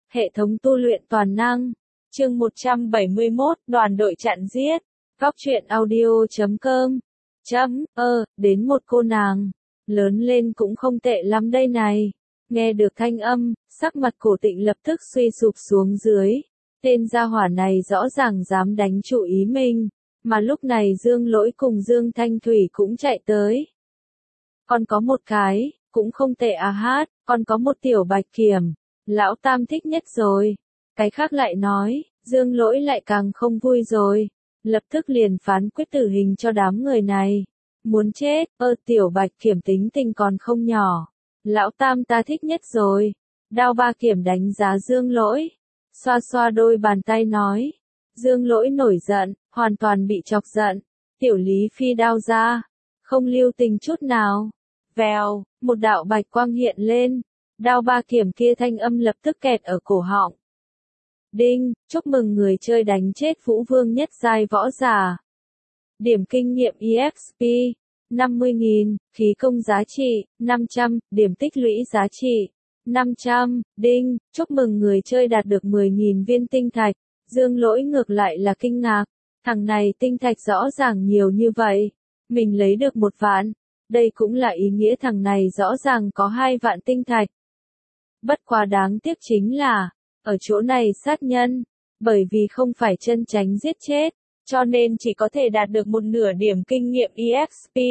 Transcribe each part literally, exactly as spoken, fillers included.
Hệ thống tu luyện toàn năng. Chương một trăm bảy mươi mốt, đoàn đội chặn giết. Góc truyện audio chấm com. Chấm, ơ, đến một cô nàng. Lớn lên cũng không tệ lắm đây này. Nghe được thanh âm, sắc mặt Cổ Tịnh lập tức suy sụp xuống dưới. Tên gia hỏa này rõ ràng dám đánh chủ ý mình. Mà lúc này Dương Lỗi cùng Dương Thanh Thủy cũng chạy tới. Còn có một cái, cũng không tệ à hát, còn có một tiểu bạch kiểm. Lão Tam thích nhất rồi. Cái khác lại nói, Dương Lỗi lại càng không vui rồi. Lập tức liền phán quyết tử hình cho đám người này. Muốn chết, ơ tiểu bạch kiểm tính tình còn không nhỏ. Lão Tam ta thích nhất rồi. Đao Ba Kiểm đánh giá Dương Lỗi. Xoa xoa đôi bàn tay nói. Dương Lỗi nổi giận, hoàn toàn bị chọc giận. Tiểu Lý phi đao ra. Không lưu tình chút nào. Vèo, một đạo bạch quang hiện lên. Đao Ba Kiểm kia thanh âm lập tức kẹt ở cổ họng. Đinh, chúc mừng người chơi đánh chết Vũ Vương nhất giai võ giả. Điểm kinh nghiệm e ích pê, năm mươi nghìn, khí công giá trị, năm trăm, điểm tích lũy giá trị, năm trăm, đinh, chúc mừng người chơi đạt được mười nghìn viên tinh thạch. Dương Lỗi ngược lại là kinh ngạc, thằng này tinh thạch rõ ràng nhiều như vậy, mình lấy được một vạn, đây cũng là ý nghĩa thằng này rõ ràng có hai vạn tinh thạch. Bất quá đáng tiếc chính là, ở chỗ này sát nhân, bởi vì không phải chân tránh giết chết, cho nên chỉ có thể đạt được một nửa điểm kinh nghiệm e ích pê.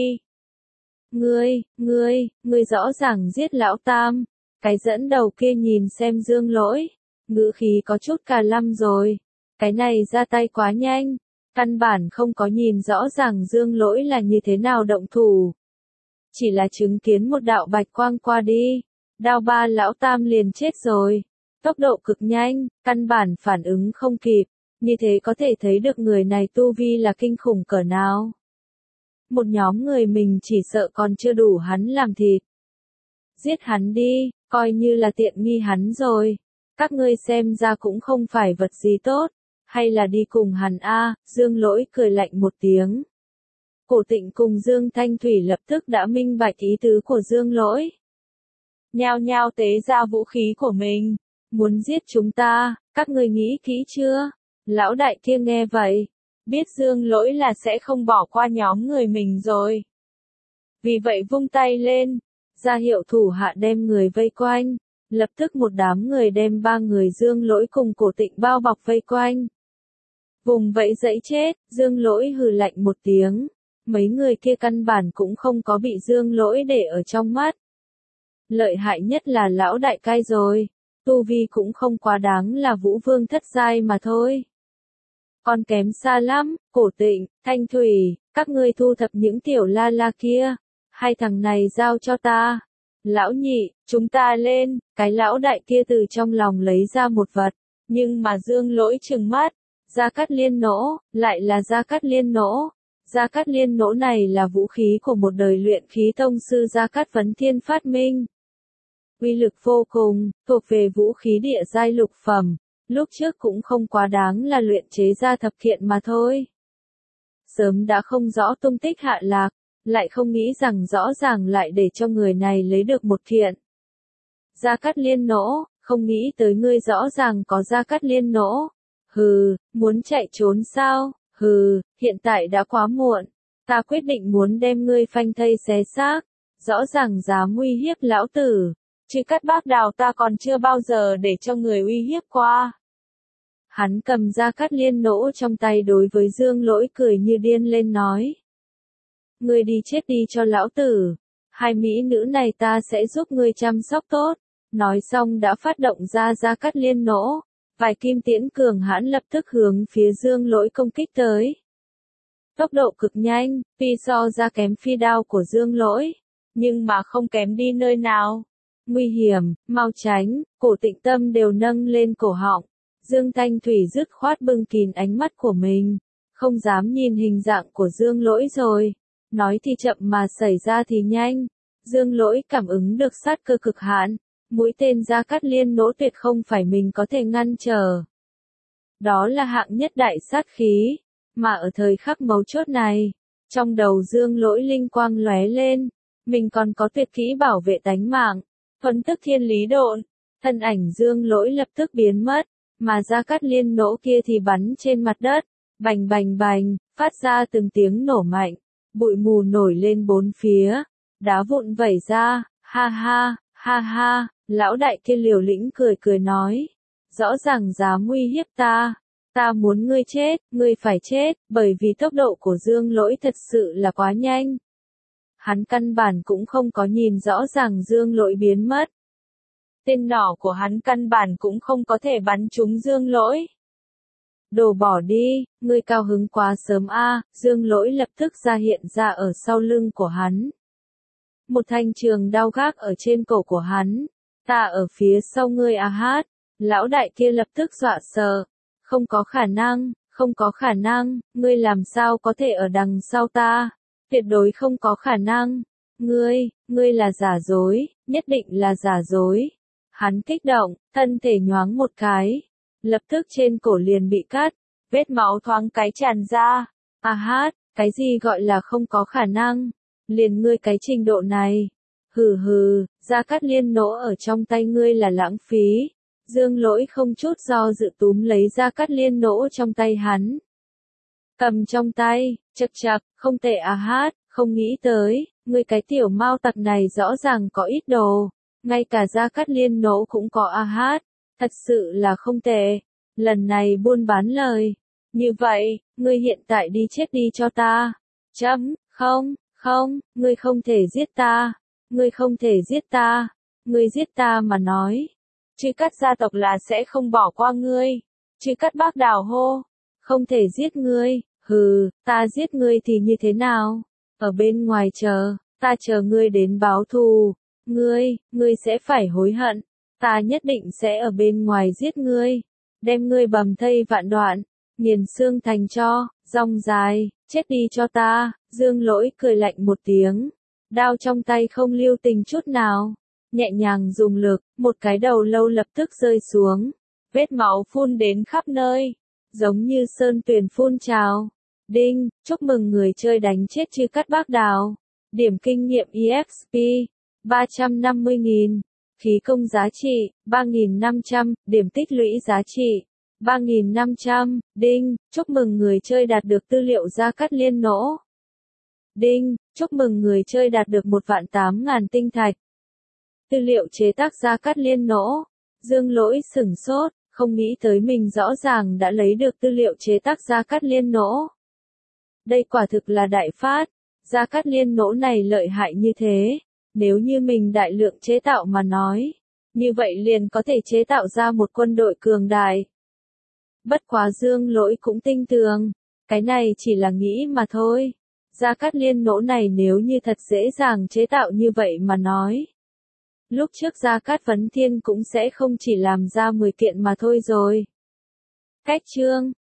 Ngươi, ngươi, ngươi rõ ràng giết lão Tam, cái dẫn đầu kia nhìn xem Dương Lỗi, ngữ khí có chút cà lăm rồi, cái này ra tay quá nhanh, căn bản không có nhìn rõ ràng Dương Lỗi là như thế nào động thủ. Chỉ là chứng kiến một đạo bạch quang qua đi, đao ba lão Tam liền chết rồi. Tốc độ cực nhanh, căn bản phản ứng không kịp, như thế có thể thấy được người này tu vi là kinh khủng cỡ nào. Một nhóm người mình chỉ sợ còn chưa đủ hắn làm thịt. Giết hắn đi, coi như là tiện nghi hắn rồi. Các ngươi xem ra cũng không phải vật gì tốt, hay là đi cùng hắn a? Dương Lỗi cười lạnh một tiếng. Cổ Tịnh cùng Dương Thanh Thủy lập tức đã minh bạch ý tứ của Dương Lỗi. Nhao nhao tế ra vũ khí của mình. Muốn giết chúng ta, các ngươi nghĩ kỹ chưa? Lão đại kia nghe vậy, biết Dương Lỗi là sẽ không bỏ qua nhóm người mình rồi. Vì vậy vung tay lên, ra hiệu thủ hạ đem người vây quanh, lập tức một đám người đem ba người Dương Lỗi cùng Cổ Tịnh bao bọc vây quanh. Vùng vẫy dẫy chết, Dương Lỗi hừ lạnh một tiếng, mấy người kia căn bản cũng không có bị Dương Lỗi để ở trong mắt. Lợi hại nhất là lão đại cai rồi. Tu vi cũng không quá đáng là Vũ Vương thất giai mà thôi. Còn kém xa lắm, Cổ Tịnh, Thanh Thủy, các ngươi thu thập những tiểu la la kia. Hai thằng này giao cho ta. Lão nhị, chúng ta lên, cái lão đại kia từ trong lòng lấy ra một vật. Nhưng mà Dương Lỗi trừng mắt, Gia Cát Liên nỗ, lại là Gia Cát Liên nỗ. Gia Cát Liên nỗ này là vũ khí của một đời luyện khí tông sư Gia Cát Vấn Thiên phát minh. Uy lực vô cùng, thuộc về vũ khí địa giai lục phẩm, lúc trước cũng không quá đáng là luyện chế ra thập kiện mà thôi. Sớm đã không rõ tung tích hạ lạc, lại không nghĩ rằng rõ ràng lại để cho người này lấy được một kiện. Gia Cát Liên nỗ, không nghĩ tới ngươi rõ ràng có Gia Cát Liên nỗ. Hừ, muốn chạy trốn sao? Hừ, hiện tại đã quá muộn. Ta quyết định muốn đem ngươi phanh thây xé xác. Rõ ràng dám uy hiếp lão tử. Chứ Cát Bác Đào ta còn chưa bao giờ để cho người uy hiếp qua. Hắn cầm Gia Cát Liên nỗ trong tay đối với Dương Lỗi cười như điên lên nói. Ngươi đi chết đi cho lão tử. Hai mỹ nữ này ta sẽ giúp ngươi chăm sóc tốt. Nói xong đã phát động ra Gia Cát Liên nỗ. Vài kim tiễn cường hãn lập tức hướng phía Dương Lỗi công kích tới. Tốc độ cực nhanh, phi so ra kém phi đao của Dương Lỗi. Nhưng mà không kém đi nơi nào. Nguy hiểm, mau tránh, Cổ Tịnh tâm đều nâng lên cổ họng. Dương Thanh Thủy dứt khoát bưng kín ánh mắt của mình. Không dám nhìn hình dạng của Dương Lỗi rồi. Nói thì chậm mà xảy ra thì nhanh. Dương Lỗi cảm ứng được sát cơ cực hạn. Mũi tên Gia Cát Liên nỗ tuyệt không phải mình có thể ngăn trở. Đó là hạng nhất đại sát khí. Mà ở thời khắc mấu chốt này, trong đầu Dương Lỗi linh quang lóe lên. Mình còn có tuyệt kỹ bảo vệ tánh mạng. Thuần tức thiên lý độn, thân ảnh Dương Lỗi lập tức biến mất, mà Gia Cát Liên nỗ kia thì bắn trên mặt đất, bành bành bành, phát ra từng tiếng nổ mạnh, bụi mù nổi lên bốn phía, đá vụn vẩy ra, ha ha, ha ha, lão đại kia liều lĩnh cười cười nói, rõ ràng dám uy hiếp ta, ta muốn ngươi chết, ngươi phải chết, bởi vì tốc độ của Dương Lỗi thật sự là quá nhanh. Hắn căn bản cũng không có nhìn rõ ràng Dương Lỗi biến mất. Tên nỏ của hắn căn bản cũng không có thể bắn trúng Dương Lỗi. Đồ bỏ đi, ngươi cao hứng quá sớm a, Dương Lỗi lập tức ra hiện ra ở sau lưng của hắn. Một thanh trường đao gác ở trên cổ của hắn, ta ở phía sau ngươi a hát, lão đại kia lập tức dọa sợ, không có khả năng, không có khả năng, ngươi làm sao có thể ở đằng sau ta, tuyệt đối không có khả năng, ngươi, ngươi là giả dối, nhất định là giả dối. Hắn kích động, thân thể nhoáng một cái, lập tức trên cổ liền bị cắt, vết máu thoáng cái tràn ra. A hát, cái gì gọi là không có khả năng? Liền ngươi cái trình độ này. Hừ hừ, Gia Cát Liên nỗ ở trong tay ngươi là lãng phí. Dương Lỗi không chút do dự túm lấy Gia Cát Liên nỗ trong tay hắn. Cầm trong tay, chậc chậc, không tệ a hát, không nghĩ tới, ngươi cái tiểu mao tặc này rõ ràng có ít đồ. Ngay cả Gia Cát Liên nỗ cũng có a hát, thật sự là không tệ, lần này buôn bán lời. Như vậy, ngươi hiện tại đi chết đi cho ta. Chấm, không, không, ngươi không thể giết ta, ngươi không thể giết ta, ngươi giết ta mà nói. Chư Cát gia tộc là sẽ không bỏ qua ngươi. Chư Cát bác đào hô, không thể giết ngươi, hừ, ta giết ngươi thì như thế nào? Ở bên ngoài chờ, ta chờ ngươi đến báo thù. Ngươi, ngươi sẽ phải hối hận, ta nhất định sẽ ở bên ngoài giết ngươi, đem ngươi bầm thây vạn đoạn, nghiền xương thành tro, rong dài, chết đi cho ta. Dương Lỗi cười lạnh một tiếng, đao trong tay không lưu tình chút nào, nhẹ nhàng dùng lực, một cái đầu lâu lập tức rơi xuống, vết máu phun đến khắp nơi, giống như sơn tuyền phun trào. Đinh, chúc mừng người chơi đánh chết Chư Cát bác đào, điểm kinh nghiệm e ích pê ba trăm năm mươi nghìn, khí công giá trị ba nghìn năm trăm, điểm tích lũy giá trị ba nghìn năm trăm. Đinh, chúc mừng người chơi đạt được tư liệu Gia Cát Liên nỗ. Đinh, chúc mừng người chơi đạt được một vạn tám ngàn tinh thạch. Tư liệu chế tác Gia Cát Liên nỗ. Dương Lỗi sửng sốt, không nghĩ tới mình rõ ràng đã lấy được tư liệu chế tác Gia Cát Liên nỗ. Đây quả thực là đại phát, Gia Cát Liên nỗ này lợi hại như thế. Nếu như mình đại lượng chế tạo mà nói, như vậy liền có thể chế tạo ra một quân đội cường đại. Bất quá Dương Lỗi cũng tinh tường, cái này chỉ là nghĩ mà thôi. Gia Cát Liên nỗ này nếu như thật dễ dàng chế tạo như vậy mà nói. Lúc trước Gia Cát Vấn Thiên cũng sẽ không chỉ làm ra mười kiện mà thôi rồi. Cách chương